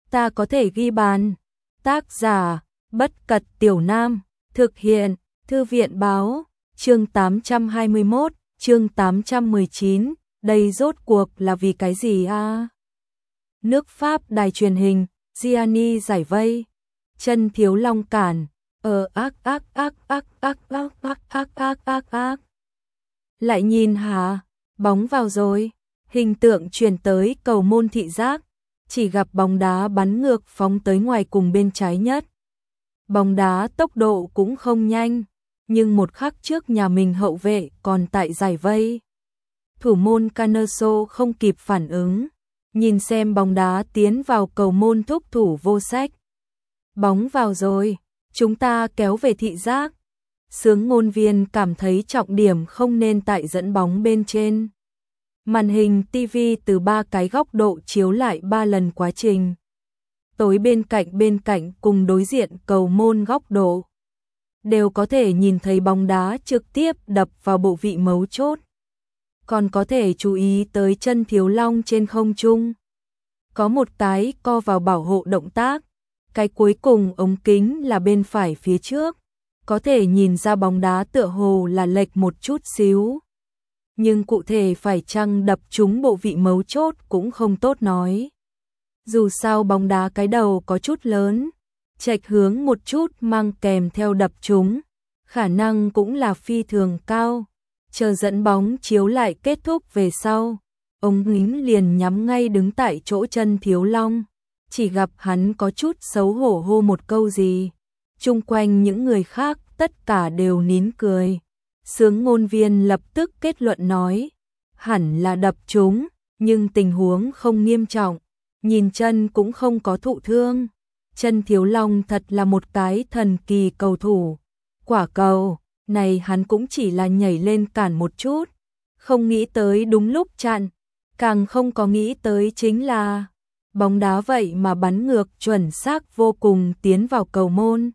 ta có thể ghi bàn. Tác giả, Bất Cật Tiểu Nam, thực hiện, Thư viện báo, chương 821, chương 819, đây rốt cuộc là vì cái gì a? Nước Pháp đài truyền hình, Gianni giải vây, Chân Thiếu Long cản, ác. Lại nhìn hả, bóng vào rồi, hình tượng chuyển tới cầu môn thị giác, chỉ gặp bóng đá bắn ngược phóng tới ngoài cùng bên trái nhất. Bóng đá tốc độ cũng không nhanh, nhưng một khắc trước nhà mình hậu vệ còn tại giải vây. Thủ môn Canoso không kịp phản ứng, nhìn xem bóng đá tiến vào cầu môn thúc thủ vô sách. Bóng vào rồi, chúng ta kéo về thị giác. Sướng ngôn viên cảm thấy trọng điểm không nên tại dẫn bóng bên trên. Màn hình TV từ 3 cái góc độ chiếu lại 3 lần quá trình. Tối bên cạnh cùng đối diện cầu môn góc độ. Đều có thể nhìn thấy bóng đá trực tiếp đập vào bộ vị mấu chốt. Còn có thể chú ý tới Chân Thiếu Long trên không trung. Có một cái co vào bảo hộ động tác. Cái cuối cùng ống kính là bên phải phía trước. Có thể nhìn ra bóng đá tựa hồ là lệch một chút xíu. Nhưng cụ thể phải chăng đập trúng bộ vị mấu chốt cũng không tốt nói. Dù sao bóng đá cái đầu có chút lớn, chệch hướng một chút mang kèm theo đập trúng, khả năng cũng là phi thường cao. Chờ dẫn bóng chiếu lại kết thúc về sau, ông Hính liền nhắm ngay đứng tại chỗ Chân Thiếu Long, chỉ gặp hắn có chút xấu hổ hô một câu gì. Chung quanh những người khác tất cả đều nín cười. Sướng ngôn viên lập tức kết luận nói, hẳn là đập trúng, nhưng tình huống không nghiêm trọng, nhìn chân cũng không có thụ thương. Chân Thiếu Long thật là một cái thần kỳ cầu thủ. Quả cầu này hắn cũng chỉ là nhảy lên cản một chút, không nghĩ tới đúng lúc chặn, càng không có nghĩ tới chính là bóng đá vậy mà bắn ngược chuẩn xác vô cùng tiến vào cầu môn.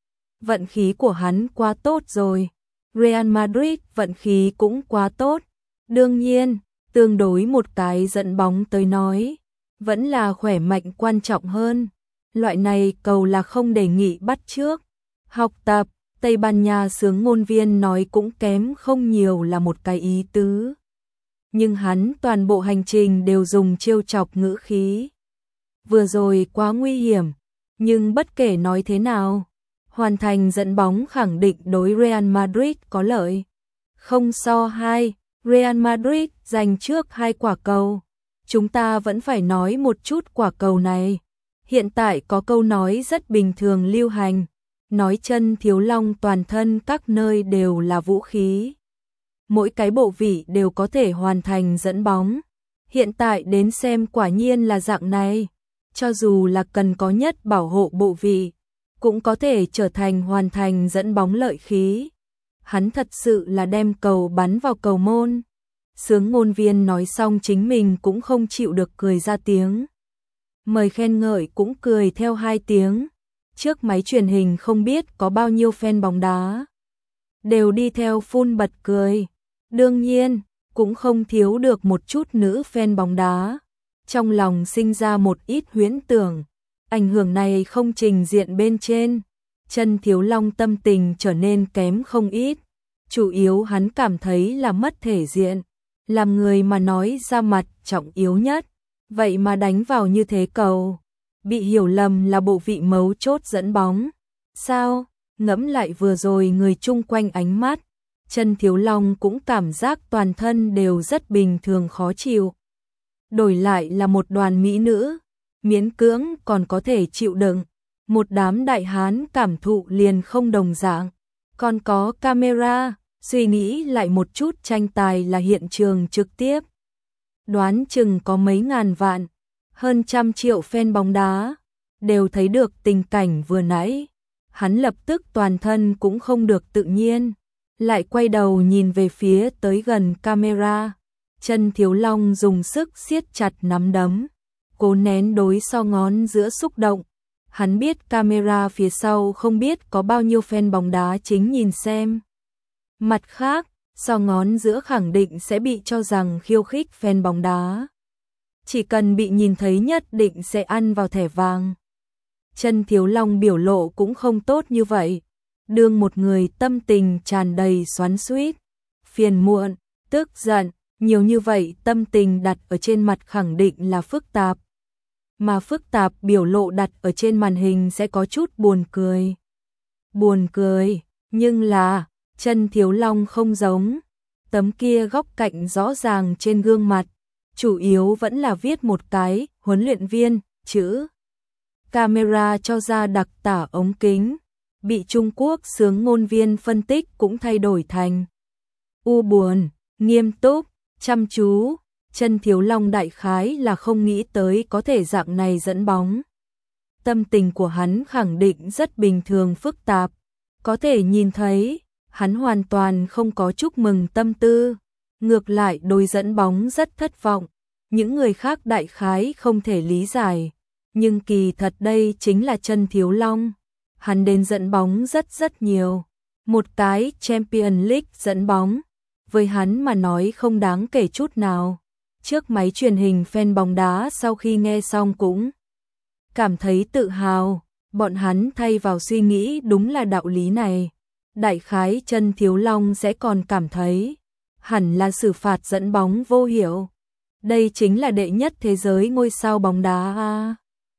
Vận khí của hắn quá tốt rồi. Real Madrid vận khí cũng quá tốt. Đương nhiên, tương đối một cái dẫn bóng tới nói, vẫn là khỏe mạnh quan trọng hơn. Loại này cầu là không đề nghị bắt chước. Học tập, Tây Ban Nha sướng ngôn viên nói cũng kém không nhiều là một cái ý tứ. Nhưng hắn toàn bộ hành trình đều dùng trêu chọc ngữ khí. Vừa rồi quá nguy hiểm, nhưng bất kể nói thế nào, hoàn thành dẫn bóng khẳng định đối Real Madrid có lợi. Không so hai, Real Madrid giành trước 2 quả cầu. Chúng ta vẫn phải nói một chút quả cầu này. Hiện tại có câu nói rất bình thường lưu hành, nói Chân Thiếu Long toàn thân các nơi đều là vũ khí. Mỗi cái bộ vị đều có thể hoàn thành dẫn bóng. Hiện tại đến xem quả nhiên là dạng này. Cho dù là cần có nhất bảo hộ bộ vị, cũng có thể trở thành hoàn thành dẫn bóng lợi khí. Hắn thật sự là đem cầu bắn vào cầu môn. Sướng ngôn viên nói xong chính mình cũng không chịu được cười ra tiếng. Mời khen ngợi cũng cười theo 2 tiếng. Trước máy truyền hình không biết có bao nhiêu fan bóng đá. Đều đi theo phun bật cười. Đương nhiên, cũng không thiếu được một chút nữ fan bóng đá. Trong lòng sinh ra một ít huyễn tưởng. Ảnh hưởng này không trình diện bên trên. Chân Thiếu Long tâm tình trở nên kém không ít. Chủ yếu hắn cảm thấy là mất thể diện. Làm người mà nói ra mặt trọng yếu nhất. Vậy mà đánh vào như thế cầu. Bị hiểu lầm là bộ vị mấu chốt dẫn bóng. Sao? Ngẫm lại vừa rồi người chung quanh ánh mắt. Chân Thiếu Long cũng cảm giác toàn thân đều rất bình thường khó chịu. Đổi lại là một đoàn mỹ nữ, miễn cưỡng còn có thể chịu đựng. Một đám đại hán cảm thụ liền không đồng dạng. Còn có camera, suy nghĩ lại một chút tranh tài là hiện trường trực tiếp. Đoán chừng có mấy ngàn vạn, hơn 100 triệu fan bóng đá, đều thấy được tình cảnh vừa nãy. Hắn lập tức toàn thân cũng không được tự nhiên, lại quay đầu nhìn về phía tới gần camera. Chân Thiếu Long dùng sức siết chặt nắm đấm, cố nén đối so ngón giữa xúc động. Hắn biết camera phía sau không biết có bao nhiêu fan bóng đá chính nhìn xem. Mặt khác, so ngón giữa khẳng định sẽ bị cho rằng khiêu khích fan bóng đá. chỉ cần bị nhìn thấy nhất định sẽ ăn vào thẻ vàng. Chân Thiếu Long biểu lộ cũng không tốt như vậy, đương một người tâm tình tràn đầy xoắn xuýt, phiền muộn, tức giận, nhiều như vậy tâm tình đặt ở trên mặt khẳng định là phức tạp. Mà phức tạp biểu lộ đặt ở trên màn hình sẽ có chút buồn cười. Buồn cười, nhưng là, Chân Thiếu Long không giống. Tấm kia góc cạnh rõ ràng trên gương mặt, chủ yếu vẫn là viết một cái, huấn luyện viên, chữ. Camera cho ra đặc tả ống kính, bị Trung Quốc xướng ngôn viên phân tích cũng thay đổi thành buồn, nghiêm túc, chăm chú. Chân Thiếu Long đại khái là không nghĩ tới có thể dạng này dẫn bóng. Tâm tình của hắn khẳng định rất bình thường phức tạp, có thể nhìn thấy, hắn hoàn toàn không có chúc mừng tâm tư, ngược lại đối dẫn bóng rất thất vọng. Những người khác đại khái không thể lý giải, nhưng kỳ thật đây chính là Chân Thiếu Long. Hắn đến dẫn bóng rất nhiều. Một cái Champions League dẫn bóng, với hắn mà nói không đáng kể chút nào. Trước máy truyền hình fan bóng đá sau khi nghe xong cũng cảm thấy tự hào, bọn hắn thay vào suy nghĩ đúng là đạo lý này. Đại khái Chân Thiếu Long sẽ còn cảm thấy, hẳn là xử phạt dẫn bóng vô hiệu. Đây chính là đệ nhất thế giới ngôi sao bóng đá a.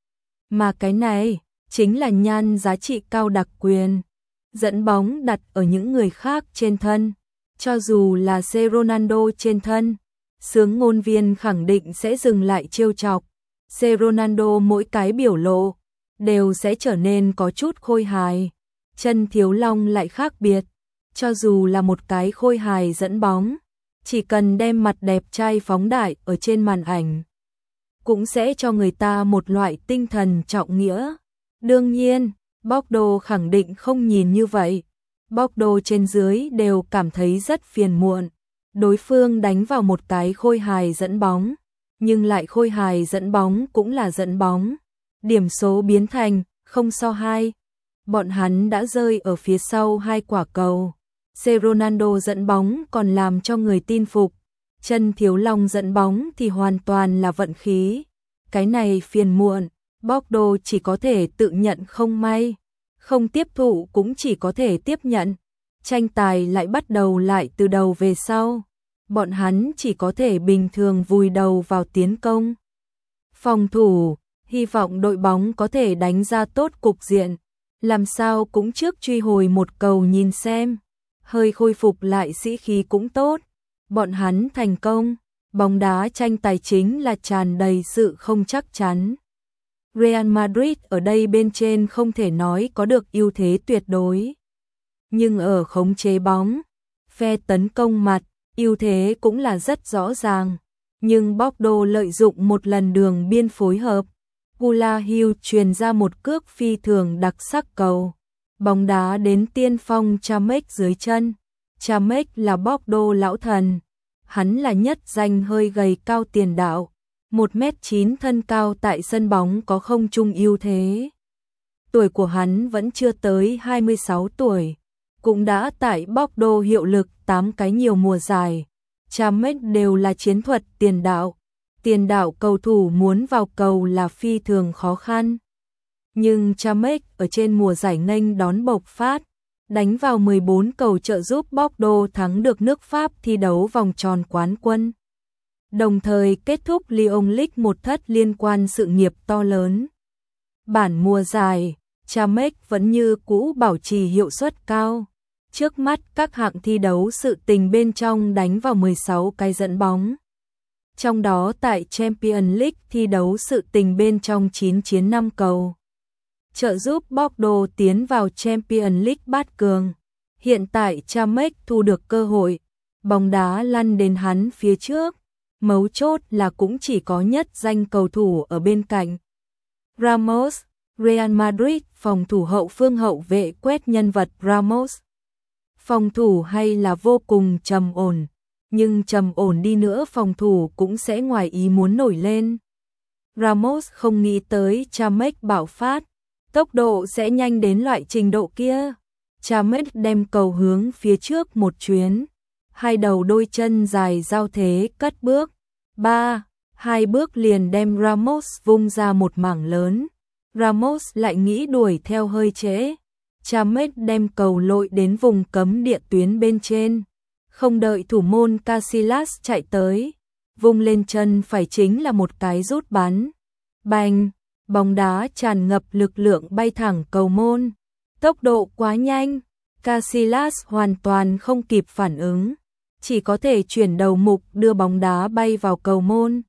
Mà cái này, chính là nhan giá trị cao đặc quyền. Dẫn bóng đặt ở những người khác trên thân, cho dù là C. Ronaldo trên thân, xướng ngôn viên khẳng định sẽ dừng lại trêu chọc. C. Ronaldo mỗi cái biểu lộ, đều sẽ trở nên có chút khôi hài. Chân Thiếu Long lại khác biệt, cho dù là một cái khôi hài dẫn bóng, chỉ cần đem mặt đẹp trai phóng đại ở trên màn ảnh, cũng sẽ cho người ta một loại tinh thần trọng nghĩa. Đương nhiên, Bordeaux khẳng định không nhìn như vậy. Bordeaux trên dưới đều cảm thấy rất phiền muộn. Đối phương đánh vào một cái khôi hài dẫn bóng, nhưng lại khôi hài dẫn bóng cũng là dẫn bóng. Điểm số biến thành 0-2. Bọn hắn đã rơi ở phía sau 2 quả cầu. C. Ronaldo dẫn bóng còn làm cho người tin phục. Chân Thiếu Long dẫn bóng thì hoàn toàn là vận khí. Cái này phiền muộn, Bordeaux chỉ có thể tự nhận không may, không tiếp thụ cũng chỉ có thể tiếp nhận. Tranh tài lại bắt đầu lại từ đầu về sau. Bọn hắn chỉ có thể bình thường vùi đầu vào tiến công. Phòng thủ, hy vọng đội bóng có thể đánh ra tốt cục diện. Làm sao cũng trước truy hồi một cầu nhìn xem. Hơi khôi phục lại sĩ khí cũng tốt. Bọn hắn thành công. Bóng đá tranh tài chính là tràn đầy sự không chắc chắn. Real Madrid ở đây bên trên không thể nói có được ưu thế tuyệt đối. Nhưng ở khống chế bóng, phe tấn công mặt, ưu thế cũng là rất rõ ràng. Nhưng Bordeaux lợi dụng một lần đường biên phối hợp. Gulahil truyền ra một cước phi thường đặc sắc cầu. Bóng đá đến tiên phong Chamek dưới chân. Chamek là Bordeaux lão thần. Hắn là nhất danh hơi gầy cao tiền đạo. 1m9 thân cao tại sân bóng có không chung ưu thế. Tuổi của hắn vẫn chưa tới 26 tuổi. Cũng đã tại Bordeaux hiệu lực 8 cái nhiều mùa dài. Chamek đều là chiến thuật tiền đạo. Tiền đạo cầu thủ muốn vào cầu là phi thường khó khăn. Nhưng Chamek ở trên mùa giải nghênh đón bộc phát, đánh vào 14 cầu trợ giúp Bordeaux thắng được nước Pháp thi đấu vòng tròn quán quân. Đồng thời kết thúc Lyon League một thất liên quan sự nghiệp to lớn. Bản mùa giải, Chamek vẫn như cũ bảo trì hiệu suất cao. Trước mắt các hạng thi đấu sự tình bên trong đánh vào 16 cái dẫn bóng. Trong đó tại Champions League thi đấu sự tình bên trong 9 chiến 5 cầu. Trợ giúp Bordeaux tiến vào Champions League bát cường. Hiện tại Chamek thu được cơ hội, bóng đá lăn đến hắn phía trước. Mấu chốt là cũng chỉ có nhất danh cầu thủ ở bên cạnh. Ramos, Real Madrid phòng thủ hậu phương hậu vệ quét nhân vật Ramos. Phòng thủ hay là vô cùng trầm ổn, nhưng trầm ổn đi nữa phòng thủ cũng sẽ ngoài ý muốn nổi lên. Ramos không nghĩ tới Chamek bạo phát, tốc độ sẽ nhanh đến loại trình độ kia. Chamek đem cầu hướng phía trước một chuyến, hai đầu đôi chân dài giao thế cất bước. 3, 2 bước liền đem Ramos vung ra một mảng lớn. Ramos lại nghĩ đuổi theo hơi trễ. Chamet đem cầu lội đến vùng cấm địa tuyến bên trên. Không đợi thủ môn Casillas chạy tới, vung lên chân phải chính là một cái rút bắn. Bành, bóng đá tràn ngập lực lượng bay thẳng cầu môn. Tốc độ quá nhanh, Casillas hoàn toàn không kịp phản ứng, chỉ có thể chuyển đầu mục đưa bóng đá bay vào cầu môn.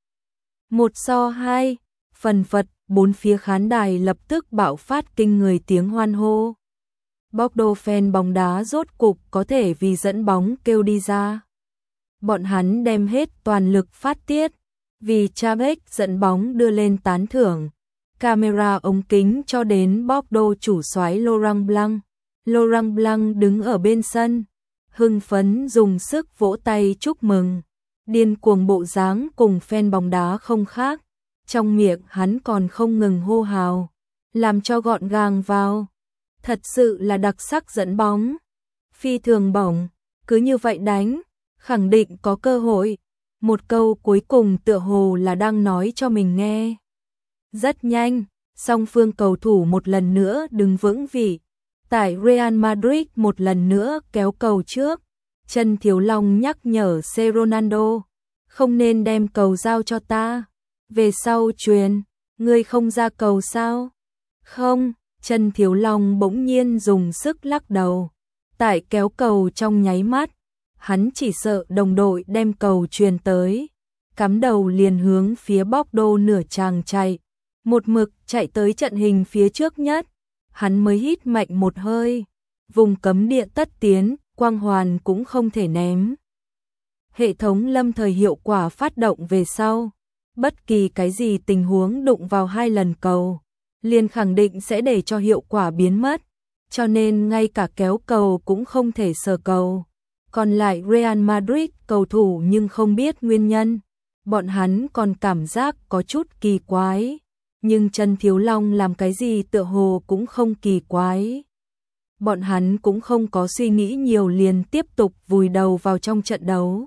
1-2, phần phật, bốn phía khán đài lập tức bạo phát kinh người tiếng hoan hô. Bordeaux fan bóng đá rốt cục có thể vì dẫn bóng kêu đi ra. Bọn hắn đem hết toàn lực phát tiết, vì Chaves dẫn bóng đưa lên tán thưởng. Camera ống kính cho đến Bordeaux chủ soái Laurent Blanc. Laurent Blanc đứng ở bên sân, hưng phấn dùng sức vỗ tay chúc mừng. Điên cuồng bộ dáng cùng fan bóng đá không khác, trong miệng hắn còn không ngừng hô hào, làm cho gọn gàng vào. Thật sự là đặc sắc dẫn bóng, phi thường bổng, cứ như vậy đánh, khẳng định có cơ hội. Một câu cuối cùng tựa hồ là đang nói cho mình nghe. Rất nhanh, song phương cầu thủ một lần nữa đứng vững vị. Tại Real Madrid một lần nữa kéo cầu trước. Trần Thiếu Long nhắc nhở C. Ronaldo, không nên đem cầu giao cho ta. Về sau truyền, ngươi không ra cầu sao? Không, Trần Thiếu Long bỗng nhiên dùng sức lắc đầu. Tại kéo cầu trong nháy mắt, hắn chỉ sợ đồng đội đem cầu truyền tới. Cắm đầu liền hướng phía Bordeaux nửa tràng chạy. Một mực chạy tới trận hình phía trước nhất. Hắn mới hít mạnh một hơi. Vùng cấm địa tất tiến, quang hoàn cũng không thể ném. Hệ thống lâm thời hiệu quả phát động về sau. Bất kỳ cái gì tình huống đụng vào 2 lần cầu, liền khẳng định sẽ để cho hiệu quả biến mất. Cho nên ngay cả kéo cầu cũng không thể sờ cầu. Còn lại Real Madrid cầu thủ nhưng không biết nguyên nhân. Bọn hắn còn cảm giác có chút kỳ quái. Nhưng Trần Thiếu Long làm cái gì tựa hồ cũng không kỳ quái. Bọn hắn cũng không có suy nghĩ nhiều liền tiếp tục vùi đầu vào trong trận đấu.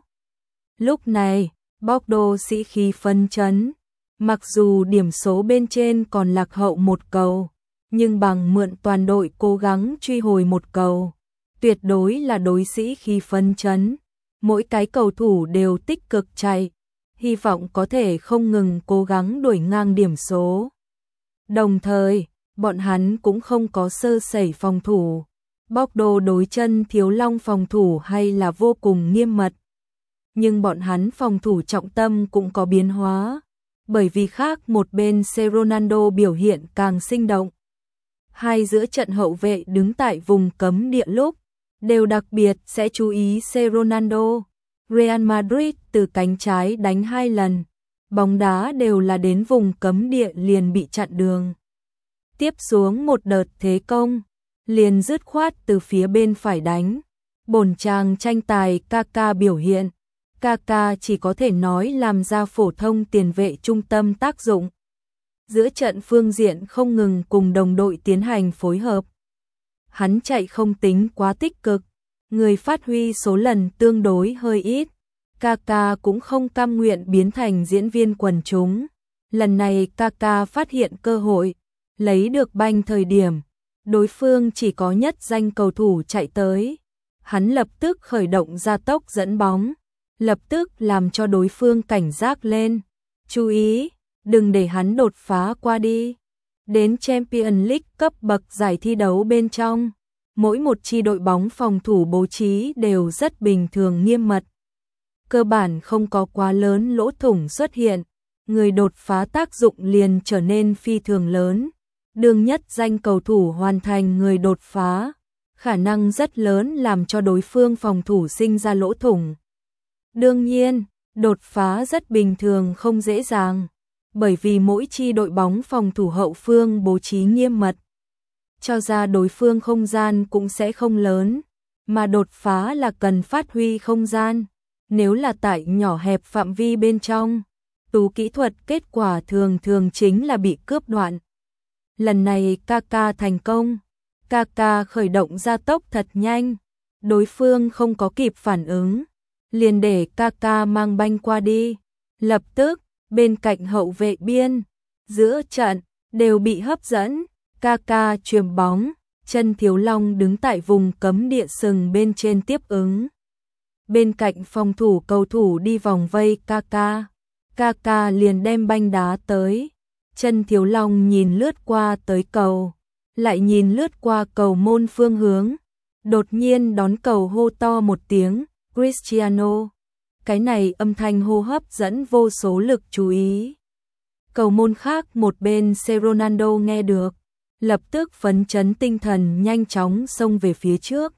Lúc này, Bordeaux sĩ khí phấn chấn. Mặc dù điểm số bên trên còn lạc hậu một cầu, nhưng bằng mượn toàn đội cố gắng truy hồi một cầu, tuyệt đối là đối sĩ khí phấn chấn. Mỗi cái cầu thủ đều tích cực chạy, hy vọng có thể không ngừng cố gắng đuổi ngang điểm số. Đồng thời, bọn hắn cũng không có sơ sẩy phòng thủ. Bordeaux đối chân Thiếu Long phòng thủ hay là vô cùng nghiêm mật. Nhưng bọn hắn phòng thủ trọng tâm cũng có biến hóa. Bởi vì khác một bên C. Ronaldo biểu hiện càng sinh động. Hai giữa trận hậu vệ đứng tại vùng cấm địa lúc, đều đặc biệt sẽ chú ý C. Ronaldo. Real Madrid từ cánh trái đánh 2 lần, bóng đá đều là đến vùng cấm địa liền bị chặn đường. Tiếp xuống một đợt thế công, liền dứt khoát từ phía bên phải đánh. Bổn chàng tranh tài Kaka biểu hiện. Kaka chỉ có thể nói làm ra phổ thông tiền vệ trung tâm tác dụng. Giữa trận phương diện không ngừng cùng đồng đội tiến hành phối hợp. Hắn chạy không tính quá tích cực, người phát huy số lần tương đối hơi ít. Kaka cũng không cam nguyện biến thành diễn viên quần chúng. Lần này Kaka phát hiện cơ hội, lấy được banh thời điểm, đối phương chỉ có nhất danh cầu thủ chạy tới. Hắn lập tức khởi động gia tốc dẫn bóng, lập tức làm cho đối phương cảnh giác lên. Chú ý, đừng để hắn đột phá qua đi. Đến Champions League cấp bậc giải thi đấu bên trong, mỗi một chi đội bóng phòng thủ bố trí đều rất bình thường nghiêm mật. Cơ bản không có quá lớn lỗ thủng xuất hiện, người đột phá tác dụng liền trở nên phi thường lớn. Đương nhất danh cầu thủ hoàn thành người đột phá, khả năng rất lớn làm cho đối phương phòng thủ sinh ra lỗ thủng. Đương nhiên, đột phá rất bình thường không dễ dàng, bởi vì mỗi chi đội bóng phòng thủ hậu phương bố trí nghiêm mật. Cho ra đối phương không gian cũng sẽ không lớn, mà đột phá là cần phát huy không gian. Nếu là tại nhỏ hẹp phạm vi bên trong, tú kỹ thuật kết quả thường thường chính là bị cướp đoạn. Lần này Kaka thành công, Kaka khởi động gia tốc thật nhanh, đối phương không có kịp phản ứng, liền để Kaka mang banh qua đi. Lập tức, bên cạnh hậu vệ biên, giữa trận, đều bị hấp dẫn. Kaka chuyền bóng, Chân Thiếu Long đứng tại vùng cấm địa sừng bên trên tiếp ứng. Bên cạnh phòng thủ cầu thủ đi vòng vây Kaka. Kaka liền đem banh đá tới. Chân Thiếu Long nhìn lướt qua tới cầu, lại nhìn lướt qua cầu môn phương hướng. Đột nhiên đón cầu hô to một tiếng, Cristiano. Cái này âm thanh hô hấp dẫn vô số lực chú ý. Cầu môn khác một bên Ronaldo nghe được, lập tức phấn chấn tinh thần nhanh chóng xông về phía trước.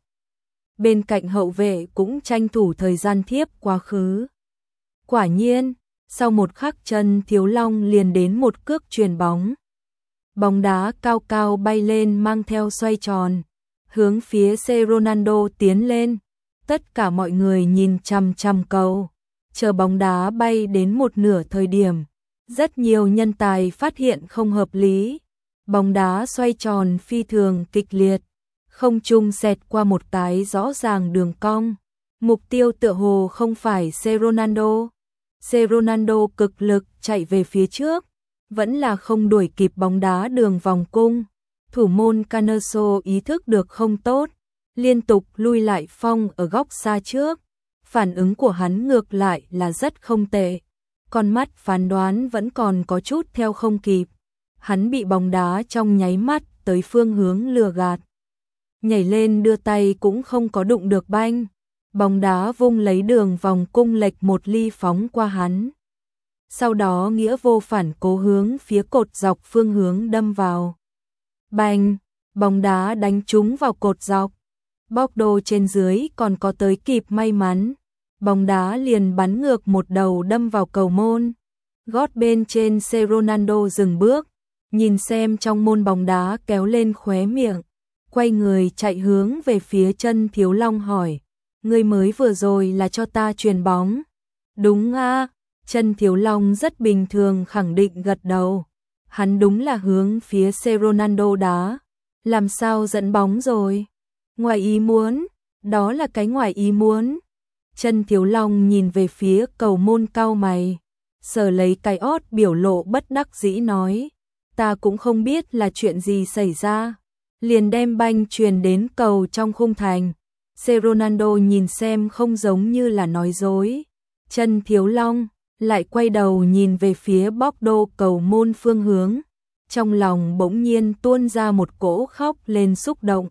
Bên cạnh hậu vệ cũng tranh thủ thời gian thiếp quá khứ. Quả nhiên, sau một khắc Chân Thiếu Long liền đến một cước chuyền bóng. Bóng đá cao cao bay lên mang theo xoay tròn, hướng phía Ronaldo tiến lên. Tất cả mọi người nhìn chằm chằm cầu, chờ bóng đá bay đến một nửa thời điểm. Rất nhiều nhân tài phát hiện không hợp lý. Bóng đá xoay tròn phi thường kịch liệt, không trung xẹt qua một cái rõ ràng đường cong. Mục tiêu tựa hồ không phải Ronaldo. Ronaldo cực lực chạy về phía trước, vẫn là không đuổi kịp bóng đá đường vòng cung. Thủ môn Canerso ý thức được không tốt, liên tục lui lại phong ở góc xa trước. Phản ứng của hắn ngược lại là rất không tệ. Con mắt phán đoán vẫn còn có chút theo không kịp. Hắn bị bóng đá trong nháy mắt tới phương hướng lừa gạt. Nhảy lên đưa tay cũng không có đụng được banh. Bóng đá vung lấy đường vòng cung lệch một ly phóng qua hắn. Sau đó nghĩa vô phản cố hướng phía cột dọc phương hướng đâm vào. Bành, bóng đá đánh trúng vào cột dọc. Bordeaux trên dưới còn có tới kịp may mắn. Bóng đá liền bắn ngược một đầu đâm vào cầu môn. Gót bên trên Ronaldo dừng bước, nhìn xem trong môn bóng đá kéo lên khóe miệng. Quay người chạy hướng về phía Chân Thiếu Long hỏi, ngươi mới vừa rồi là cho ta chuyền bóng. Đúng a. Chân Thiếu Long rất bình thường khẳng định gật đầu. Hắn đúng là hướng phía Ronaldo đá. Làm sao dẫn bóng rồi? Ngoài ý muốn, đó là cái ngoài ý muốn. Chân Thiếu Long nhìn về phía cầu môn cau mày, sờ lấy cái ót biểu lộ bất đắc dĩ nói, ta cũng không biết là chuyện gì xảy ra. Liền đem banh truyền đến cầu trong khung thành. Ronaldo nhìn xem không giống như là nói dối. Chân Thiếu Long lại quay đầu nhìn về phía Bordeaux cầu môn phương hướng. Trong lòng bỗng nhiên tuôn ra một cỗ khóc lên xúc động.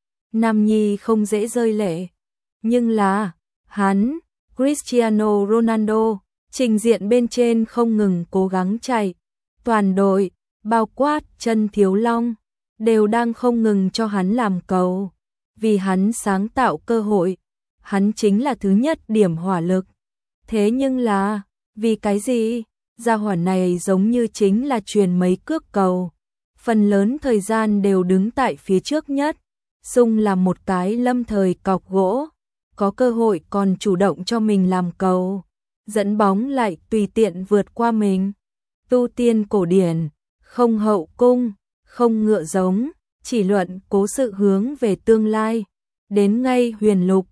Nam nhi không dễ rơi lệ. Nhưng là, hắn, Cristiano Ronaldo, trình diện bên trên không ngừng cố gắng chạy. Toàn đội, bao quát Chân Thiếu Long, đều đang không ngừng cho hắn làm cầu. Vì hắn sáng tạo cơ hội, hắn chính là thứ nhất điểm hỏa lực. Thế nhưng là, vì cái gì? Gia hỏa này giống như chính là truyền mấy cước cầu. Phần lớn thời gian đều đứng tại phía trước nhất. Sung là một cái lâm thời cọc gỗ. Có cơ hội còn chủ động cho mình làm cầu. Dẫn bóng lại tùy tiện vượt qua mình. Tu tiên cổ điển, không hậu cung, không ngựa giống, chỉ luận cố sự hướng về tương lai. Đến ngay huyền lục,